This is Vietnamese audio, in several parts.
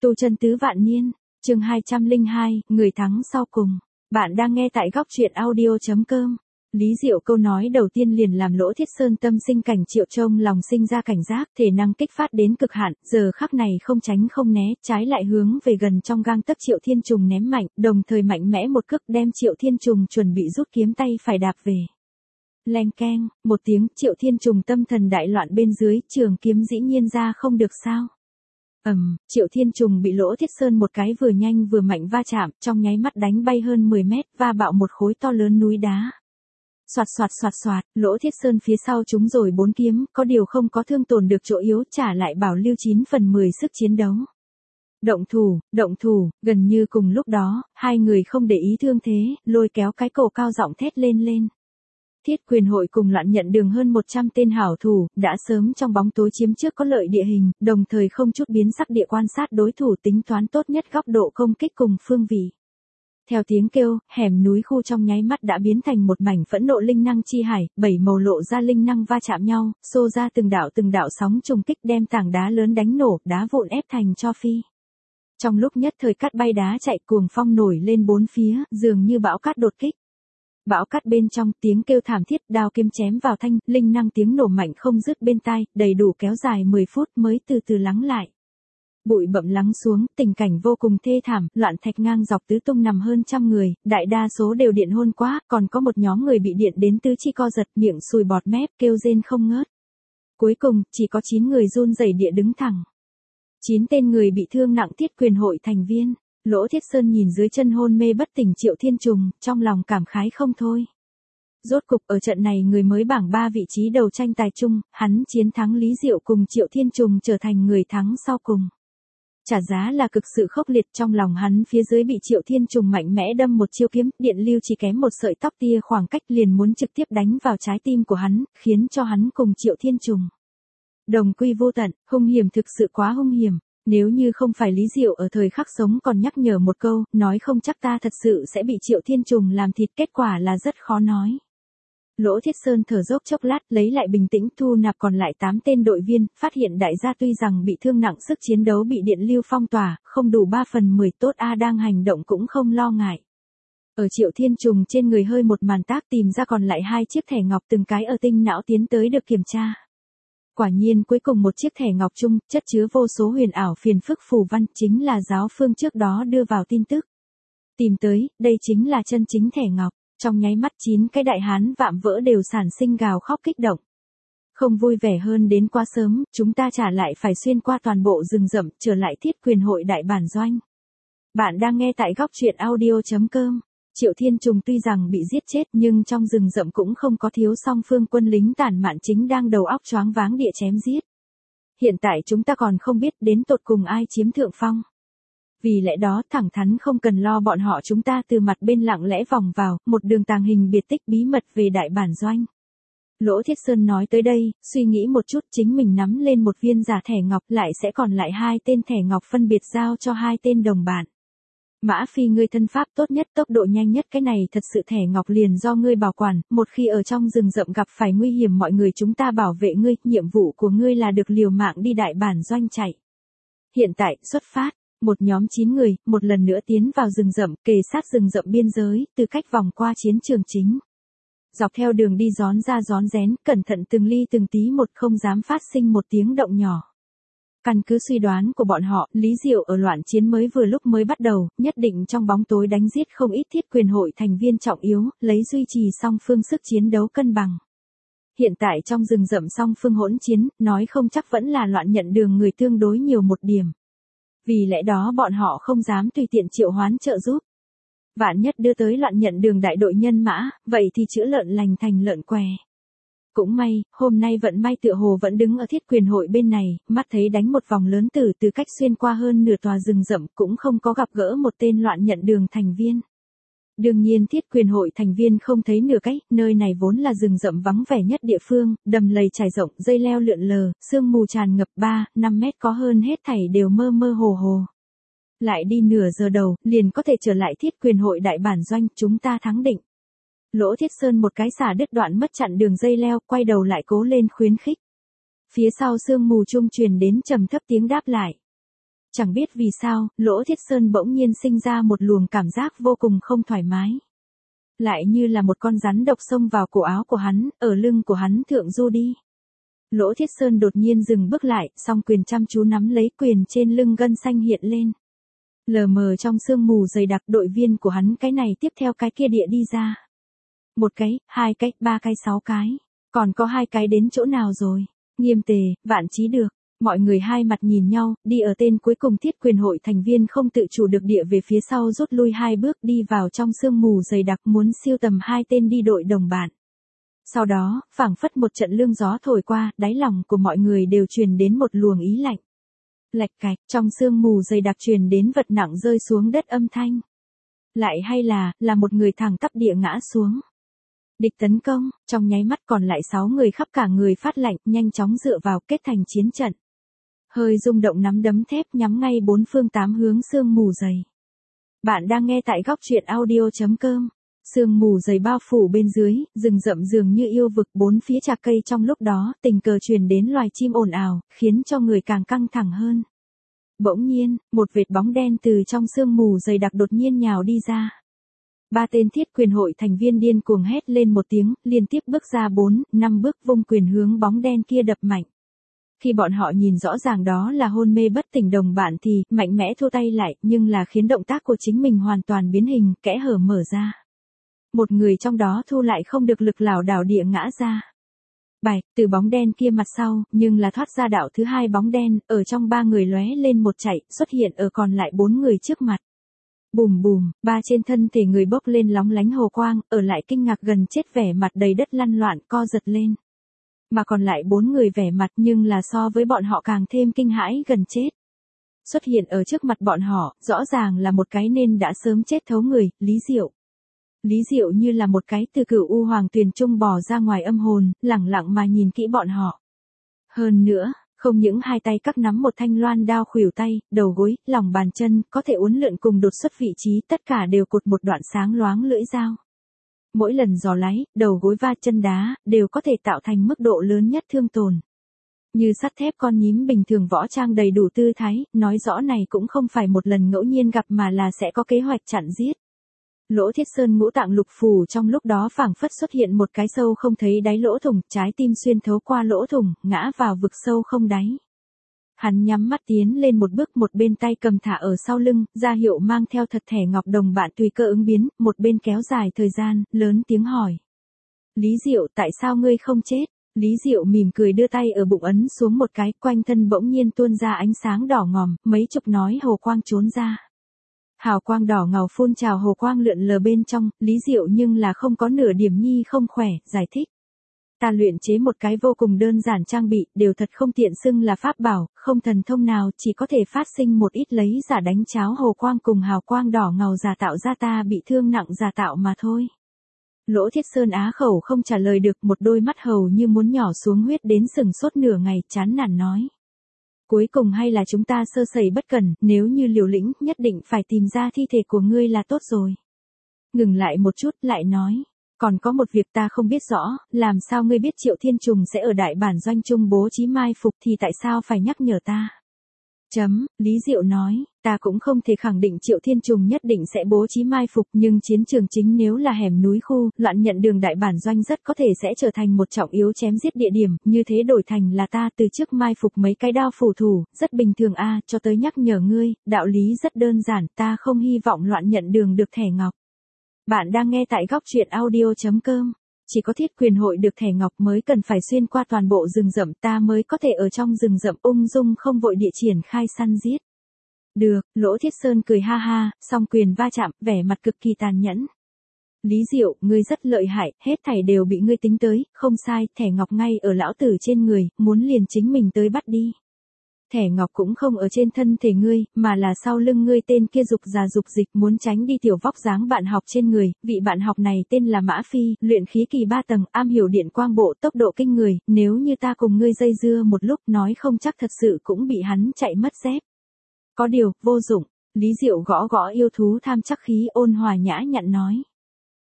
Tu chân tứ vạn niên, chương 202, người thắng sau cùng. Bạn đang nghe tại góc truyện audio.com. Lý Diệu câu nói đầu tiên liền làm Lỗ Thiết Sơn tâm sinh cảnh Triệu Trông lòng sinh ra cảnh giác, thể năng kích phát đến cực hạn, giờ khắc này không tránh không né, trái lại hướng về gần trong gang tấc Triệu Thiên Trùng ném mạnh, đồng thời mạnh mẽ một cước đem Triệu Thiên Trùng chuẩn bị rút kiếm tay phải đạp về. Leng keng, một tiếng, Triệu Thiên Trùng tâm thần đại loạn bên dưới, trường kiếm dĩ nhiên ra không được sao. Triệu Thiên Trùng bị Lỗ Thiết Sơn một cái vừa nhanh vừa mạnh va chạm, trong nháy mắt đánh bay hơn 10 mét, va bạo một khối to lớn núi đá. Soạt soạt soạt soạt, Lỗ Thiết Sơn phía sau trúng rồi 4 kiếm, có điều không có thương tổn được chỗ yếu, trả lại bảo lưu 9 phần 10 sức chiến đấu. Động thủ, gần như cùng lúc đó, hai người không để ý thương thế, lôi kéo cái cổ cao giọng thét lên. Thiết Quyền Hội cùng Loạn Nhận Đường hơn 100 tên hảo thủ, đã sớm trong bóng tối chiếm trước có lợi địa hình, đồng thời không chút biến sắc địa quan sát đối thủ tính toán tốt nhất góc độ công kích cùng phương vị. Theo tiếng kêu, hẻm núi khu trong nháy mắt đã biến thành một mảnh phẫn nộ linh năng chi hải, 7 màu lộ ra linh năng va chạm nhau, xô ra từng đạo sóng trùng kích đem tảng đá lớn đánh nổ, đá vụn ép thành tro phi. Trong lúc nhất thời cát bay đá chạy, cuồng phong nổi lên bốn phía, dường như bão cát đột kích. Bão cát bên trong, tiếng kêu thảm thiết, đao kiếm chém vào thanh, linh năng tiếng nổ mạnh không dứt bên tai, đầy đủ kéo dài 10 phút mới từ từ lắng lại. Bụi bặm lắng xuống, tình cảnh vô cùng thê thảm, loạn thạch ngang dọc tứ tung nằm hơn trăm người, đại đa số đều điện hôn quá, còn có một nhóm người bị điện đến tứ chi co giật, miệng sùi bọt mép, kêu rên không ngớt. Cuối cùng, chỉ có 9 người run rẩy địa đứng thẳng. 9 tên người bị thương nặng Thiết Quyền Hội thành viên. Lỗ Thiết Sơn nhìn dưới chân hôn mê bất tỉnh Triệu Thiên Trùng, trong lòng cảm khái không thôi. Rốt cục ở trận này người mới bảng 3 vị trí đầu tranh tài chung, hắn chiến thắng Lý Diệu cùng Triệu Thiên Trùng trở thành người thắng sau cùng. Trả giá là cực sự khốc liệt, trong lòng hắn phía dưới bị Triệu Thiên Trùng mạnh mẽ đâm một chiêu kiếm, điện lưu chỉ kém một sợi tóc tia khoảng cách liền muốn trực tiếp đánh vào trái tim của hắn, khiến cho hắn cùng Triệu Thiên Trùng đồng quy vô tận, hung hiểm thực sự quá hung hiểm. Nếu như không phải Lý Diệu ở thời khắc sống còn nhắc nhở một câu, nói không chắc ta thật sự sẽ bị Triệu Thiên Trùng làm thịt, kết quả là rất khó nói. Lỗ Thiết Sơn thở dốc chốc lát, lấy lại bình tĩnh, thu nạp còn lại 8 tên đội viên, phát hiện đại gia tuy rằng bị thương nặng, sức chiến đấu bị điện lưu phong tỏa, không đủ 3 phần 10 tốt đang hành động cũng không lo ngại. Ở Triệu Thiên Trùng trên người hơi một màn tác tìm ra còn lại 2 chiếc thẻ ngọc từng cái ở tinh não tiến tới được kiểm tra. Quả nhiên cuối cùng một chiếc thẻ ngọc chung, chất chứa vô số huyền ảo phiền phức phù văn, chính là giáo phương trước đó đưa vào tin tức. Tìm tới, đây chính là chân chính thẻ ngọc, trong nháy mắt 9 cái đại hán vạm vỡ đều sản sinh gào khóc kích động. Không vui vẻ hơn đến quá sớm, chúng ta trả lại phải xuyên qua toàn bộ rừng rậm, trở lại Thiết Quyền Hội đại bản doanh. Bạn đang nghe tại góc truyện audio.com. Triệu Thiên Trùng tuy rằng bị giết chết nhưng trong rừng rậm cũng không có thiếu song phương quân lính tản mạn chính đang đầu óc choáng váng địa chém giết. Hiện tại chúng ta còn không biết đến tột cùng ai chiếm thượng phong. Vì lẽ đó thẳng thắn không cần lo bọn họ, chúng ta từ mặt bên lặng lẽ vòng vào, một đường tàng hình biệt tích bí mật về đại bản doanh. Lỗ Thiết Sơn nói tới đây, suy nghĩ một chút, chính mình nắm lên một viên giả thẻ ngọc, lại sẽ còn lại 2 tên thẻ ngọc phân biệt giao cho 2 tên đồng bạn. Mã Phi, ngươi thân pháp tốt nhất, tốc độ nhanh nhất, cái này thật sự thẻ ngọc liền do ngươi bảo quản, một khi ở trong rừng rậm gặp phải nguy hiểm mọi người chúng ta bảo vệ ngươi, nhiệm vụ của ngươi là được liều mạng đi đại bản doanh chạy. Hiện tại, xuất phát, một nhóm 9 người, một lần nữa tiến vào rừng rậm, kề sát rừng rậm biên giới, từ cách vòng qua chiến trường chính. Dọc theo đường đi rón ra rón rén, cẩn thận từng ly từng tí một, không dám phát sinh một tiếng động nhỏ. Căn cứ suy đoán của bọn họ, Lý Diệu ở loạn chiến mới bắt đầu, nhất định trong bóng tối đánh giết không ít Thiết Quyền Hội thành viên trọng yếu, lấy duy trì song phương sức chiến đấu cân bằng. Hiện tại trong rừng rậm song phương hỗn chiến, nói không chắc vẫn là Loạn Nhận Đường người tương đối nhiều một điểm. Vì lẽ đó bọn họ không dám tùy tiện triệu hoán trợ giúp. Vạn nhất đưa tới Loạn Nhận Đường đại đội nhân mã, vậy thì chữa lợn lành thành lợn què. Cũng may, hôm nay vận may tựa hồ vẫn đứng ở Thiết Quyền Hội bên này, mắt thấy đánh một vòng lớn từ cách xuyên qua hơn nửa tòa rừng rậm, cũng không có gặp gỡ một tên Loạn Nhận Đường thành viên. Đương nhiên Thiết Quyền Hội thành viên không thấy nửa cách, nơi này vốn là rừng rậm vắng vẻ nhất địa phương, đầm lầy trải rộng, dây leo lượn lờ, sương mù tràn ngập 3-5 mét có hơn, hết thảy đều mơ mơ hồ hồ. Lại đi nửa giờ đầu, liền có thể trở lại Thiết Quyền Hội đại bản doanh, chúng ta thắng định. Lỗ Thiết Sơn một cái xả đứt đoạn mất chặn đường dây leo, quay đầu lại cố lên khuyến khích. Phía sau sương mù trung truyền đến trầm thấp tiếng đáp lại. Chẳng biết vì sao, Lỗ Thiết Sơn bỗng nhiên sinh ra một luồng cảm giác vô cùng không thoải mái. Lại như là một con rắn độc xông vào cổ áo của hắn, ở lưng của hắn thượng du đi. Lỗ Thiết Sơn đột nhiên dừng bước lại, song quyền chăm chú nắm lấy quyền trên lưng gân xanh hiện lên. Lờ mờ trong sương mù dày đặc đội viên của hắn cái này tiếp theo cái kia địa đi ra. Một cái, hai cái, ba cái, 6 cái. Còn có 2 cái đến chỗ nào rồi? Nghiêm Tề, Vạn Chí được. Mọi người hai mặt nhìn nhau, đi ở tên cuối cùng thiết quyền hội thành viên không tự chủ được địa về phía sau rút lui 2 bước đi vào trong sương mù dày đặc muốn siêu tầm 2 tên đi đội đồng bạn. Sau đó, phảng phất một trận lương gió thổi qua, đáy lòng của mọi người đều truyền đến một luồng ý lạnh. Lạch cạch, trong sương mù dày đặc truyền đến vật nặng rơi xuống đất âm thanh. Lại hay là một người thẳng tắp địa ngã xuống. Địch tấn công, trong nháy mắt còn lại 6 người khắp cả người phát lạnh, nhanh chóng dựa vào kết thành chiến trận. Hơi rung động nắm đấm thép nhắm ngay 4 phương 8 hướng sương mù dày. Bạn đang nghe tại góc truyện audio.com. Sương mù dày bao phủ bên dưới, rừng rậm dường như yêu vực 4 phía chạc cây trong lúc đó, tình cờ truyền đến loài chim ồn ào, khiến cho người càng căng thẳng hơn. Bỗng nhiên, một vệt bóng đen từ trong sương mù dày đặc đột nhiên nhào đi ra. 3 tên thiết quyền hội thành viên điên cuồng hét lên một tiếng, liên tiếp bước ra 4, 5 bước vung quyền hướng bóng đen kia đập mạnh. Khi bọn họ nhìn rõ ràng đó là hôn mê bất tỉnh đồng bạn thì mạnh mẽ thua tay lại, nhưng là khiến động tác của chính mình hoàn toàn biến hình, kẽ hở mở ra. Một người trong đó thu lại không được lực lảo đảo địa ngã ra. Bạch, từ bóng đen kia mặt sau, nhưng là thoát ra đạo thứ 2 bóng đen, ở trong 3 người lóe lên một chạy, xuất hiện ở còn lại 4 người trước mặt. Bùm bùm, 3 trên thân thể người bốc lên lóng lánh hồ quang, ở lại kinh ngạc gần chết vẻ mặt đầy đất lăn loạn co giật lên. Mà còn lại 4 người vẻ mặt nhưng là so với bọn họ càng thêm kinh hãi gần chết. Xuất hiện ở trước mặt bọn họ, rõ ràng là một cái nên đã sớm chết thấu người, Lý Diệu. Lý Diệu như là một cái từ cửu u hoàng tuyền trung bò ra ngoài âm hồn, lẳng lặng mà nhìn kỹ bọn họ. Hơn nữa, không những 2 tay các nắm một thanh loan đao khuỷu tay, đầu gối, lòng bàn chân, có thể uốn lượn cùng đột xuất vị trí, tất cả đều cột một đoạn sáng loáng lưỡi dao. Mỗi lần giò láy, đầu gối va chân đá, đều có thể tạo thành mức độ lớn nhất thương tổn. Như sắt thép con nhím bình thường võ trang đầy đủ tư thái, nói rõ này cũng không phải một lần ngẫu nhiên gặp mà là sẽ có kế hoạch chặn giết. Lỗ Thiết Sơn ngũ tạng lục phủ trong lúc đó phảng phất xuất hiện một cái sâu không thấy đáy lỗ thủng, trái tim xuyên thấu qua lỗ thủng, ngã vào vực sâu không đáy. Hắn nhắm mắt tiến lên một bước, một bên tay cầm thả ở sau lưng, ra hiệu mang theo thật thẻ ngọc đồng bạn tùy cơ ứng biến, một bên kéo dài thời gian, lớn tiếng hỏi. Lý Diệu, tại sao ngươi không chết? Lý Diệu mỉm cười đưa tay ở bụng ấn xuống một cái, quanh thân bỗng nhiên tuôn ra ánh sáng đỏ ngòm, mấy chục nói hồ quang trốn ra. Hào quang đỏ ngầu phun trào hồ quang lượn lờ bên trong, Lý Diệu nhưng là không có nửa điểm nhi không khỏe, giải thích. Ta luyện chế một cái vô cùng đơn giản trang bị, đều thật không tiện xưng là pháp bảo, không thần thông nào, chỉ có thể phát sinh một ít lấy giả đánh cháo hồ quang cùng hào quang đỏ ngầu giả tạo ra ta bị thương nặng giả tạo mà thôi. Lỗ Thiết Sơn á khẩu không trả lời được, một đôi mắt hầu như muốn nhỏ xuống huyết đến sừng sốt nửa ngày, chán nản nói. Cuối cùng hay là chúng ta sơ sẩy bất cẩn, nếu như liều lĩnh, nhất định phải tìm ra thi thể của ngươi là tốt rồi. Ngừng lại một chút, lại nói. Còn có một việc ta không biết rõ, làm sao ngươi biết Triệu Thiên Trùng sẽ ở đại bản doanh trung bố trí mai phục thì tại sao phải nhắc nhở ta? Lý Diệu nói, ta cũng không thể khẳng định Triệu Thiên Trùng nhất định sẽ bố trí mai phục, nhưng chiến trường chính nếu là hẻm núi khu, loạn nhận đường đại bản doanh rất có thể sẽ trở thành một trọng yếu chém giết địa điểm, như thế đổi thành là ta từ trước mai phục mấy cái đao phủ thủ, rất bình thường a, cho tới nhắc nhở ngươi, đạo lý rất đơn giản, ta không hy vọng loạn nhận đường được thẻ ngọc. Bạn đang nghe tại góc truyện audio.com. Chỉ có thiết quyền hội được thẻ ngọc mới cần phải xuyên qua toàn bộ rừng rậm, ta mới có thể ở trong rừng rậm ung dung không vội địa triển khai săn giết. Được, Lỗ Thiết Sơn cười ha ha, song quyền va chạm, vẻ mặt cực kỳ tàn nhẫn. Lý Diệu, ngươi rất lợi hại, hết thảy đều bị ngươi tính tới, không sai, thẻ ngọc ngay ở lão tử trên người, muốn liền chính mình tới bắt đi. Thẻ ngọc cũng không ở trên thân thể ngươi, mà là sau lưng ngươi tên kia dục già dục dịch muốn tránh đi tiểu vóc dáng bạn học trên người, vị bạn học này tên là Mã Phi, luyện khí kỳ 3 tầng, am hiểu điện quang bộ tốc độ kinh người, nếu như ta cùng ngươi dây dưa một lúc nói không chắc thật sự cũng bị hắn chạy mất dép. Có điều, vô dụng, Lý Diệu gõ gõ yêu thú tham chắc khí ôn hòa nhã nhặn nói.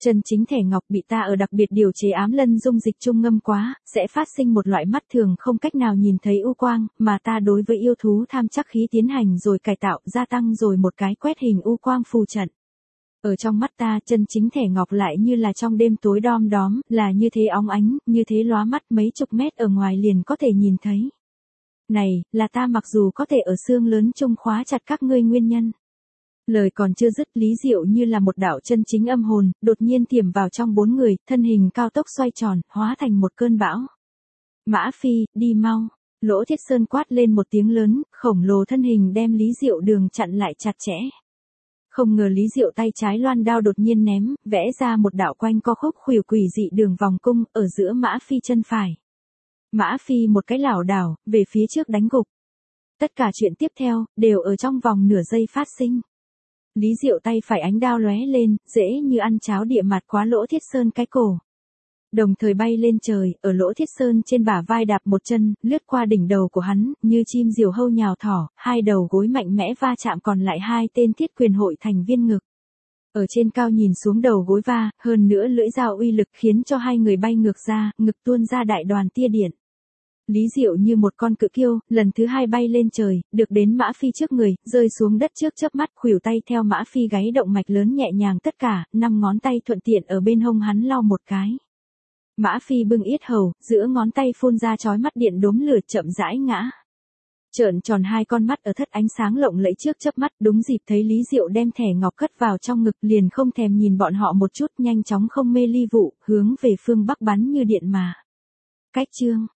Chân chính thẻ ngọc bị ta ở đặc biệt điều chế ám lân dung dịch trung ngâm quá, sẽ phát sinh một loại mắt thường không cách nào nhìn thấy u quang, mà ta đối với yêu thú tham chắc khí tiến hành rồi cải tạo, gia tăng rồi một cái quét hình u quang phù trận. Ở trong mắt ta, chân chính thẻ ngọc lại như là trong đêm tối đom đóm, là như thế óng ánh, như thế lóa mắt mấy chục mét ở ngoài liền có thể nhìn thấy. Này, là ta mặc dù có thể ở xương lớn trung khóa chặt các ngươi nguyên nhân. Lời còn chưa dứt, Lý Diệu như là một đạo chân chính âm hồn, đột nhiên tiềm vào trong 4 người, thân hình cao tốc xoay tròn, hóa thành một cơn bão. Mã Phi, đi mau. Lỗ Thiết Sơn quát lên một tiếng lớn, khổng lồ thân hình đem Lý Diệu đường chặn lại chặt chẽ. Không ngờ Lý Diệu tay trái loan đao đột nhiên ném, vẽ ra một đạo quanh co khúc khuỷu quỷ dị đường vòng cung, ở giữa Mã Phi chân phải. Mã Phi một cái lảo đảo, về phía trước đánh gục. Tất cả chuyện tiếp theo, đều ở trong vòng nửa giây phát sinh. Lý Diệu tay phải ánh đao lóe lên, dễ như ăn cháo địa mặt quá Lỗ Thiết Sơn cái cổ. Đồng thời bay lên trời, ở Lỗ Thiết Sơn trên bả vai đạp một chân, lướt qua đỉnh đầu của hắn, như chim diều hâu nhào thỏ, hai đầu gối mạnh mẽ va chạm còn lại hai tên thiết quyền hội thành viên ngực. Ở trên cao nhìn xuống đầu gối va, hơn nữa lưỡi dao uy lực khiến cho hai người bay ngược ra, ngực tuôn ra đại đoàn tia điện. Lý Diệu như một con cự kiêu, lần thứ hai bay lên trời, được đến Mã Phi trước người, rơi xuống đất trước chớp mắt, khuỷu tay theo Mã Phi gáy động mạch lớn nhẹ nhàng tất cả, 5 ngón tay thuận tiện ở bên hông hắn lau một cái. Mã Phi bưng yết hầu, giữa ngón tay phun ra chói mắt điện đốm lửa chậm rãi ngã. Trợn tròn hai con mắt ở thất ánh sáng lộng lẫy trước chớp mắt, đúng dịp thấy Lý Diệu đem thẻ ngọc cất vào trong ngực, liền không thèm nhìn bọn họ một chút, nhanh chóng không mê ly vụ, hướng về phương bắc bắn như điện mà. Cách chương